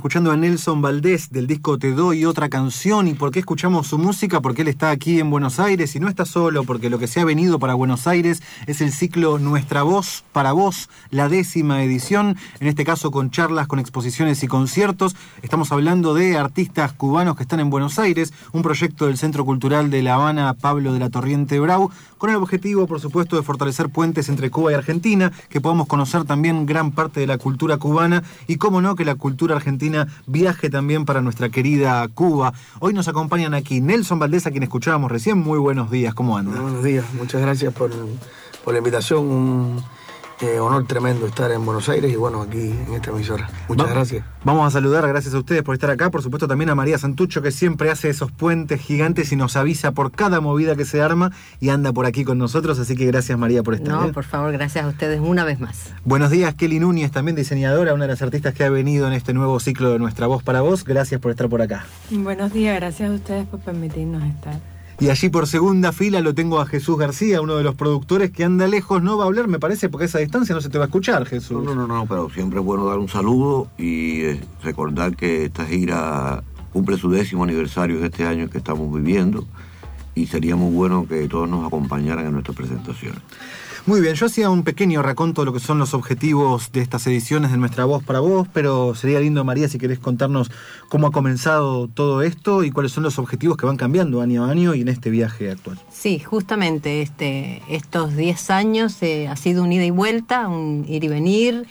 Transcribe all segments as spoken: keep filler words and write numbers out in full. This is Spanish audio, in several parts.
escuchando a Nelson Valdés del disco Te Doy Otra Canción. ¿Y por qué escuchamos su música? Porque él está aquí en Buenos Aires y no está solo, porque lo que se ha venido para Buenos Aires es el ciclo Nuestra Voz para Vos, la décima edición, en este caso con charlas, con exposiciones y conciertos. Estamos hablando de artistas cubanos que están en Buenos Aires, un proyecto del Centro Cultural de La Habana Pablo de la Torriente Brau, con el objetivo, por supuesto, de fortalecer puentes entre Cuba y Argentina, que podamos conocer también gran parte de la cultura cubana y, cómo no, que la cultura argentina viaje también para nuestra querida Cuba. Hoy nos acompañan aquí Nelson Valdés, a quien escuchábamos recién. Muy buenos días, ¿cómo anda? Muy buenos días, muchas gracias por, por la invitación. Un eh, honor tremendo estar en Buenos Aires y bueno, aquí en esta emisora. Muchas Va, gracias. Vamos a saludar, gracias a ustedes por estar acá. Por supuesto también a María Santucho, que siempre hace esos puentes gigantes y nos avisa por cada movida que se arma y anda por aquí con nosotros. Así que gracias, María, por estar. No, ¿eh? por favor, gracias a ustedes una vez más. Buenos días, Kelly Núñez, también diseñadora, una de las artistas que ha venido en este nuevo ciclo de Nuestra Voz para Vos. Gracias por estar por acá. Buenos días, gracias a ustedes por permitirnos estar. Y allí por segunda fila lo tengo a Jesús García, uno de los productores que anda lejos, no va a hablar, me parece, porque a esa distancia no se te va a escuchar, Jesús. No, no, no, no, pero siempre es bueno dar un saludo y eh, recordar que esta gira cumple su décimo aniversario de este año que estamos viviendo y sería muy bueno que todos nos acompañaran en nuestra presentación. Muy bien, yo hacía un pequeño raconto de lo que son los objetivos de estas ediciones de Nuestra Voz para Vos, pero sería lindo, María, si querés contarnos cómo ha comenzado todo esto y cuáles son los objetivos que van cambiando año a año y en este viaje actual. Sí, justamente este, estos diez años eh, ha sido un ida y vuelta, un ir y venir.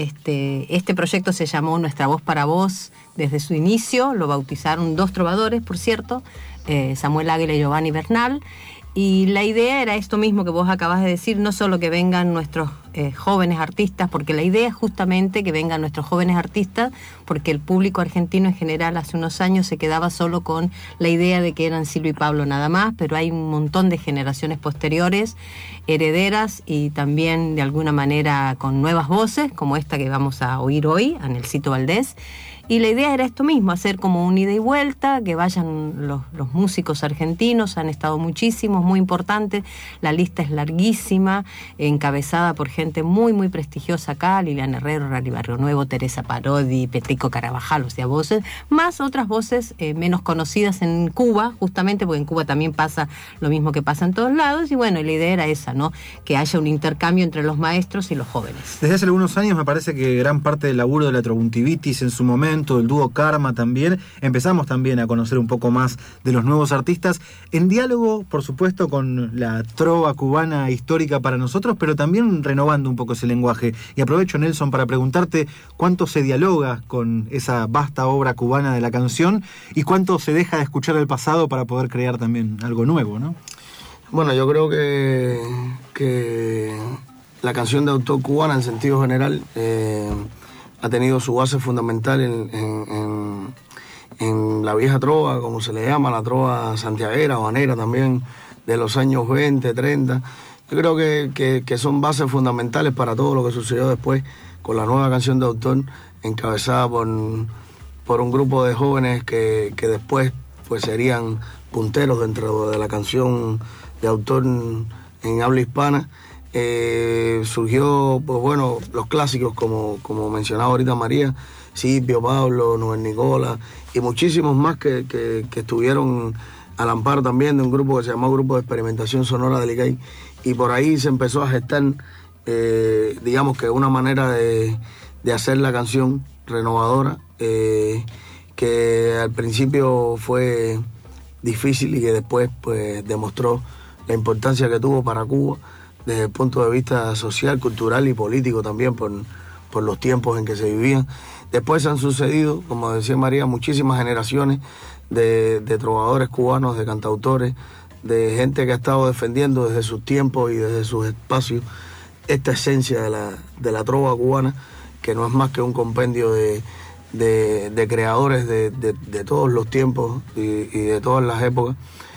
Este, este proyecto se llamó Nuestra Voz para Vos desde su inicio, lo bautizaron dos trovadores, por cierto, eh, Samuel Águila y Giovanni Bernal. Y la idea era esto mismo que vos acabas de decir, no solo que vengan nuestros eh, jóvenes artistas, porque la idea es justamente que vengan nuestros jóvenes artistas, porque el público argentino en general hace unos años se quedaba solo con la idea de que eran Silvio y Pablo nada más, pero hay un montón de generaciones posteriores, herederas y también de alguna manera con nuevas voces, como esta que vamos a oír hoy, a Nelsito Valdés. Y la idea era esto mismo, hacer como un ida y vuelta, que vayan los, los músicos argentinos, han estado muchísimos, muy importantes, la lista es larguísima, encabezada por gente muy, muy prestigiosa acá, Liliana Herrero, Rally Barrio Nuevo, Teresa Parodi, Petrico Carabajal, o sea, voces, más otras voces eh, menos conocidas en Cuba, justamente porque en Cuba también pasa lo mismo que pasa en todos lados, y bueno, la idea era esa, ¿no? Que haya un intercambio entre los maestros y los jóvenes. Desde hace algunos años me parece que gran parte del laburo de la Trobuntivitis en su momento, el dúo Karma también, empezamos también a conocer un poco más de los nuevos artistas, en diálogo, por supuesto, con la trova cubana histórica para nosotros, pero también renovando un poco ese lenguaje. Y aprovecho, Nelson, para preguntarte cuánto se dialoga con esa vasta obra cubana de la canción y cuánto se deja de escuchar el pasado para poder crear también algo nuevo, ¿no? Bueno, yo creo que, que la canción de autor cubana en sentido general eh, ha tenido su base fundamental en, en, en, en la vieja trova, como se le llama, la trova santiaguera o habanera también, de los años veinte, treinta. Yo creo que, que, que son bases fundamentales para todo lo que sucedió después con la nueva canción de autor, encabezada por, por un grupo de jóvenes que, que después pues, serían punteros dentro de la canción de autor en habla hispana. Eh, surgió, pues bueno, los clásicos como, como mencionaba ahorita María, Silvio, Pablo, Noel Nicola y muchísimos más que, que, que estuvieron al amparo también de un grupo que se llamó Grupo de Experimentación Sonora del Icay, y por ahí se empezó a gestar eh, digamos que una manera de, de hacer la canción renovadora, eh, que al principio fue difícil y que después pues demostró la importancia que tuvo para Cuba desde el punto de vista social, cultural y político también por, por los tiempos en que se vivían. Después han sucedido, como decía María, muchísimas generaciones de, de trovadores cubanos, de cantautores, de gente que ha estado defendiendo desde sus tiempos y desde sus espacios esta esencia de la, de la trova cubana, que no es más que un compendio de, de, de creadores de, de, de todos los tiempos y, y de todas las épocas.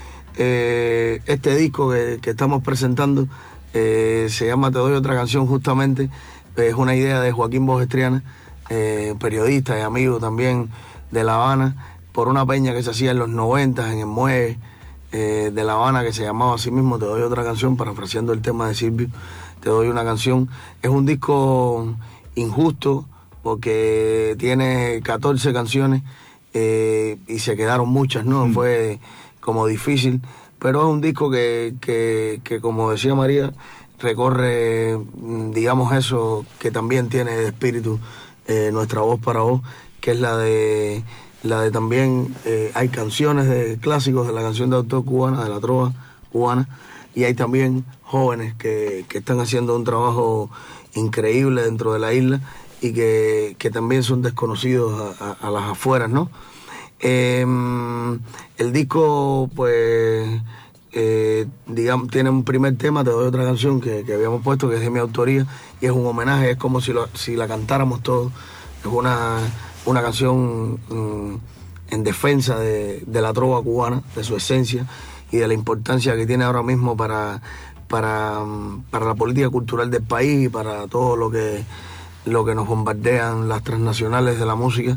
Eh, este disco que, que estamos presentando Eh, se llama Te Doy Otra Canción, justamente es una idea de Joaquín Bogestriana, eh, periodista y amigo también de La Habana, por una peña que se hacía en los noventas en el Muelle eh, de La Habana, que se llamaba así mismo Te Doy Otra Canción, parafraseando el tema de Silvio, Te Doy Una Canción. Es un disco injusto, porque tiene catorce canciones eh, y se quedaron muchas, ¿no? Mm. Fue como difícil, pero es un disco que, que, que, como decía María, recorre, digamos, eso que también tiene de espíritu eh, Nuestra Voz para Vos, que es la de la de también eh, hay canciones de clásicos de la canción de autor cubana, de la trova cubana, y hay también jóvenes que, que están haciendo un trabajo increíble dentro de la isla y que, que también son desconocidos a, a, a las afueras, ¿no? Eh, el disco, pues, eh, digamos, tiene un primer tema, te doy otra canción que, que habíamos puesto, que es de mi autoría, y es un homenaje, es como si, lo, si la cantáramos todos. Es una, una canción um, en defensa de, de la trova cubana, de su esencia y de la importancia que tiene ahora mismo para, para, para la política cultural del país y para todo lo que, lo que nos bombardean las transnacionales de la música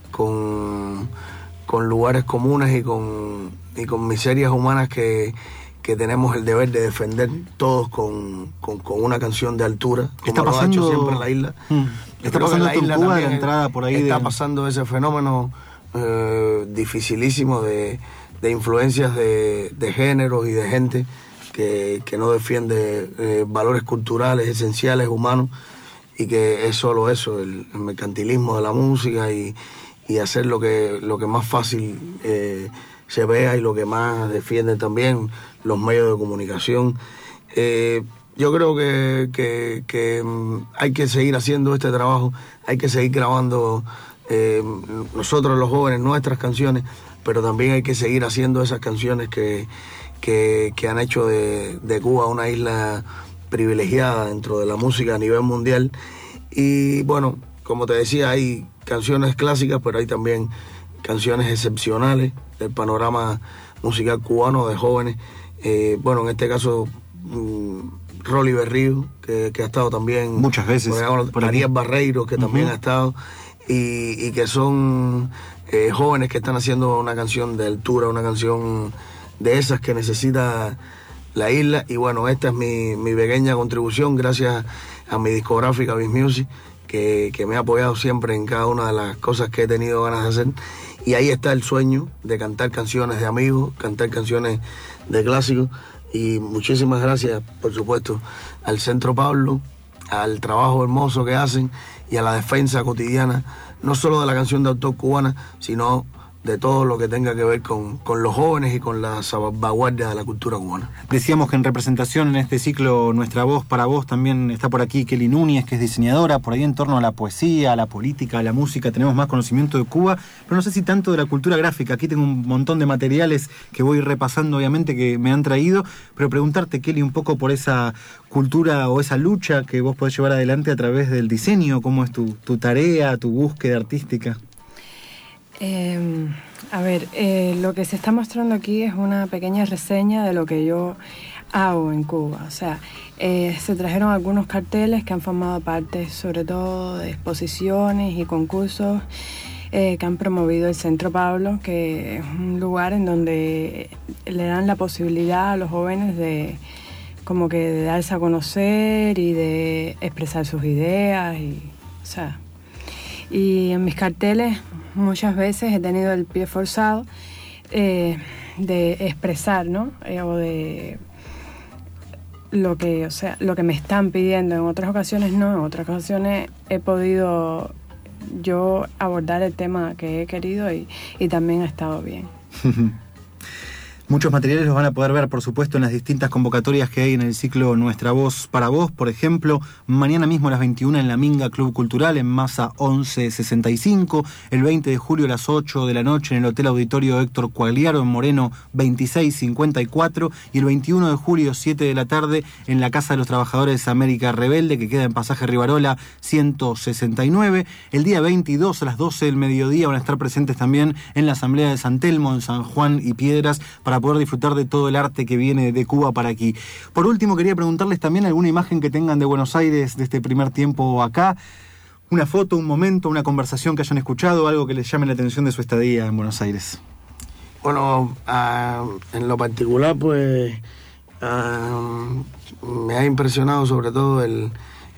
con, con lugares comunes y con, y con miserias humanas que, que tenemos el deber de defender todos con, con, con una canción de altura, como está lo pasando, ha hecho siempre la isla. Mm, está pasando la esto isla en Cuba, también la entrada por ahí. Está de... pasando ese fenómeno eh, dificilísimo de, de influencias de, de géneros y de gente que, que no defiende eh, valores culturales esenciales, humanos, y que es solo eso, el, el mercantilismo de la música y, y hacer lo que, lo que más fácil eh, se vea y lo que más defienden también los medios de comunicación. Eh, yo creo que, que, que hay que seguir haciendo este trabajo, hay que seguir grabando eh, nosotros los jóvenes nuestras canciones, pero también hay que seguir haciendo esas canciones que, que, que han hecho de, de Cuba una isla privilegiada dentro de la música a nivel mundial. Y bueno, como te decía, hay canciones clásicas, pero hay también canciones excepcionales del panorama musical cubano de jóvenes. Eh, bueno, en este caso, um, Rolly Berrío, que, que ha estado también muchas veces, por Ariel Barreiro, que también uh-huh. ha estado, y, y que son eh, jóvenes que están haciendo una canción de altura, una canción de esas que necesita la isla. Y bueno, esta es mi, mi pequeña contribución, gracias a mi discográfica Biz Music, que, que me ha apoyado siempre en cada una de las cosas que he tenido ganas de hacer. Y ahí está el sueño de cantar canciones de amigos, cantar canciones de clásicos. Y muchísimas gracias, por supuesto, al Centro Pablo, al trabajo hermoso que hacen y a la defensa cotidiana, no solo de la canción de autor cubana, sino de todo lo que tenga que ver con, con los jóvenes y con la salvaguardia de la cultura cubana. Decíamos que en representación en este ciclo Nuestra Voz para Vos también está por aquí Kelly Núñez, que es diseñadora, por ahí en torno a la poesía, a la política, a la música, tenemos más conocimiento de Cuba, pero no sé si tanto de la cultura gráfica. Aquí tengo un montón de materiales que voy repasando, obviamente, que me han traído, pero preguntarte, Kelly, un poco por esa cultura o esa lucha que vos podés llevar adelante a través del diseño, cómo es tu, tu tarea, tu búsqueda artística. Eh, a ver, eh, lo que se está mostrando aquí es una pequeña reseña de lo que yo hago en Cuba. O sea, eh, se trajeron algunos carteles que han formado parte sobre todo de exposiciones y concursos eh, que han promovido el Centro Pablo, que es un lugar en donde le dan la posibilidad a los jóvenes de como que de darse a conocer y de expresar sus ideas. Y, o sea, y en mis carteles muchas veces he tenido el pie forzado eh, de expresar, ¿no? Eh, o de lo que, o sea, lo que me están pidiendo. En otras ocasiones no, en otras ocasiones he podido yo abordar el tema que he querido y, y también ha estado bien. Muchos materiales los van a poder ver, por supuesto, en las distintas convocatorias que hay en el ciclo Nuestra Voz para Vos. Por ejemplo, mañana mismo a las veintiuna en la Minga Club Cultural, en Masa once sesenta y cinco. El veinte de julio a las ocho de la noche en el Hotel Auditorio Héctor Cuagliaro, en Moreno veintiséis cincuenta y cuatro. Y el veintiuno de julio, siete de la tarde, en la Casa de los Trabajadores América Rebelde, que queda en Pasaje Rivarola ciento sesenta y nueve. El día veintidós a las doce del mediodía van a estar presentes también en la Asamblea de San Telmo, en San Juan y Piedras, para poder disfrutar de todo el arte que viene de Cuba para aquí. Por último, quería preguntarles también alguna imagen que tengan de Buenos Aires de este primer tiempo acá, una foto, un momento, una conversación que hayan escuchado, algo que les llame la atención de su estadía en Buenos Aires. Bueno, uh, en lo particular, pues uh, me ha impresionado sobre todo el,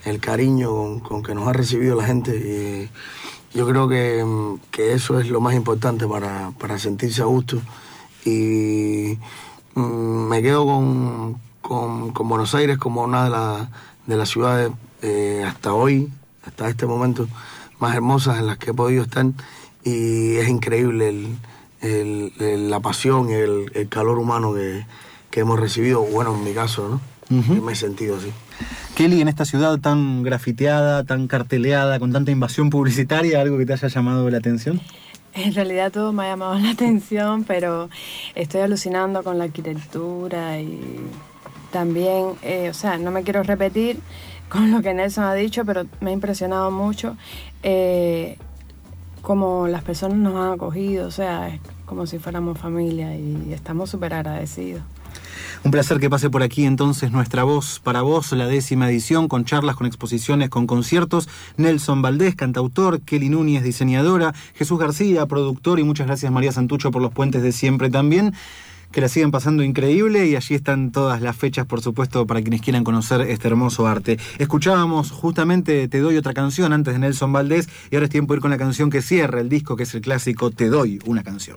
el cariño con, con que nos ha recibido la gente. Y yo creo que, que eso es lo más importante para, para sentirse a gusto. Y mm, me quedo con, con, con Buenos Aires como una de, la, de las ciudades eh, hasta hoy, hasta este momento, más hermosas en las que he podido estar. Y es increíble el, el, el, la pasión y el, el calor humano que, que hemos recibido, bueno, en mi caso, ¿no? Uh-huh. Que me he sentido así. Kelly, en esta ciudad tan grafiteada, tan carteleada, con tanta invasión publicitaria, ¿algo que te haya llamado la atención? En realidad todo me ha llamado la atención, pero estoy alucinando con la arquitectura y también, eh, o sea, no me quiero repetir con lo que Nelson ha dicho, pero me ha impresionado mucho eh, cómo las personas nos han acogido, o sea, es como si fuéramos familia y estamos súper agradecidos. Un placer que pase por aquí entonces Nuestra Voz para Vos, la décima edición, con charlas, con exposiciones, con conciertos. Nelson Valdés, cantautor, Kelly Núñez, diseñadora, Jesús García, productor, y muchas gracias María Santucho por los puentes de siempre también. Que la sigan pasando increíble, y allí están todas las fechas, por supuesto, para quienes quieran conocer este hermoso arte. Escuchábamos justamente Te Doy Otra Canción antes de Nelson Valdés, y ahora es tiempo de ir con la canción que cierra el disco, que es el clásico Te Doy Una Canción.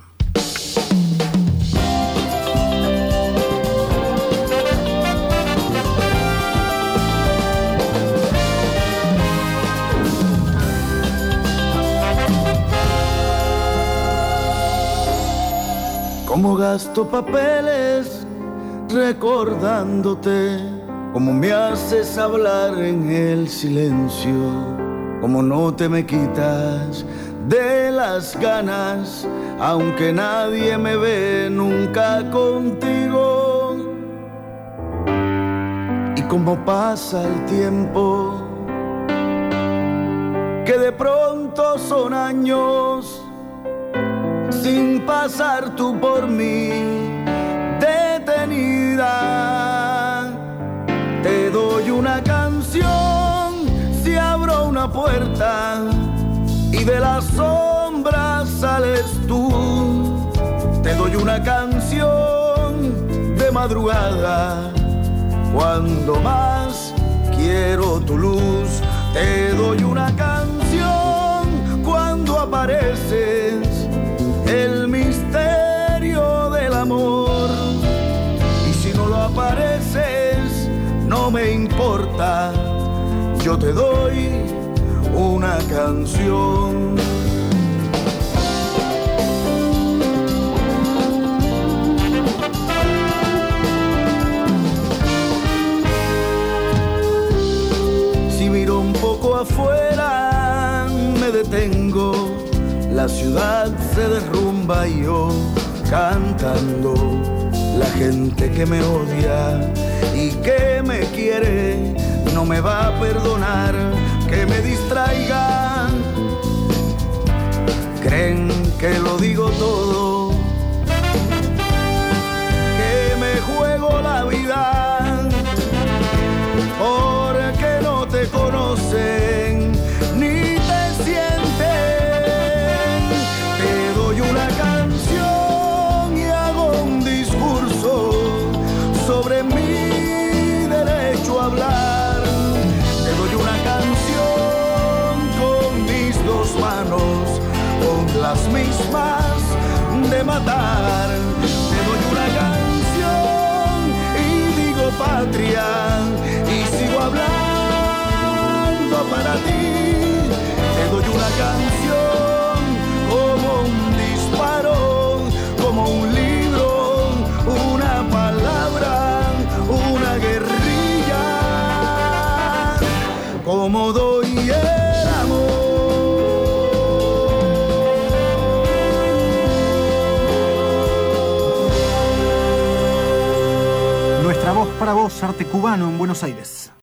Como gasto papeles recordándote, como me haces hablar en el silencio, como no te me quitas de las ganas, aunque nadie me ve nunca contigo. Y como pasa el tiempo, que de pronto son años sin pasar tú por mí detenida. Te doy una canción si abro una puerta y de las sombras sales tú. Te doy una canción de madrugada cuando más quiero tu luz. Te doy una canción cuando apareces, el misterio del amor. Y si no lo apareces, no me importa, yo te doy una canción. Si miro un poco afuera, me detengo. La ciudad se derrumba y yo cantando. La gente que me odia y que me quiere no me va a perdonar que me distraiga. Creen que lo digo todo, que me juego la vida, porque no te conocen ni te sienten. Una canción y hago un discurso sobre mi derecho a hablar. Te doy una canción con mis dos manos, con las mismas de matar. Te doy una canción y digo patria y sigo hablando para ti. Te doy una canción como un como un libro, una palabra, una guerrilla, como doy el amor. Nuestra Voz para Vos, arte cubano en Buenos Aires.